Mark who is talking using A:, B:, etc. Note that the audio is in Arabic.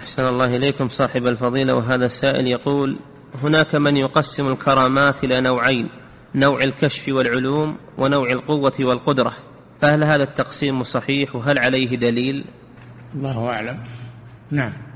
A: أحسن الله إليكم صاحب الفضيلة. وهذا السائل يقول: هناك من يقسم الكرامات إلى نوعين: نوع الكشف والعلوم ونوع القوة والقدرة، فهل هذا التقسيم صحيح وهل عليه دليل؟
B: الله أعلم. نعم.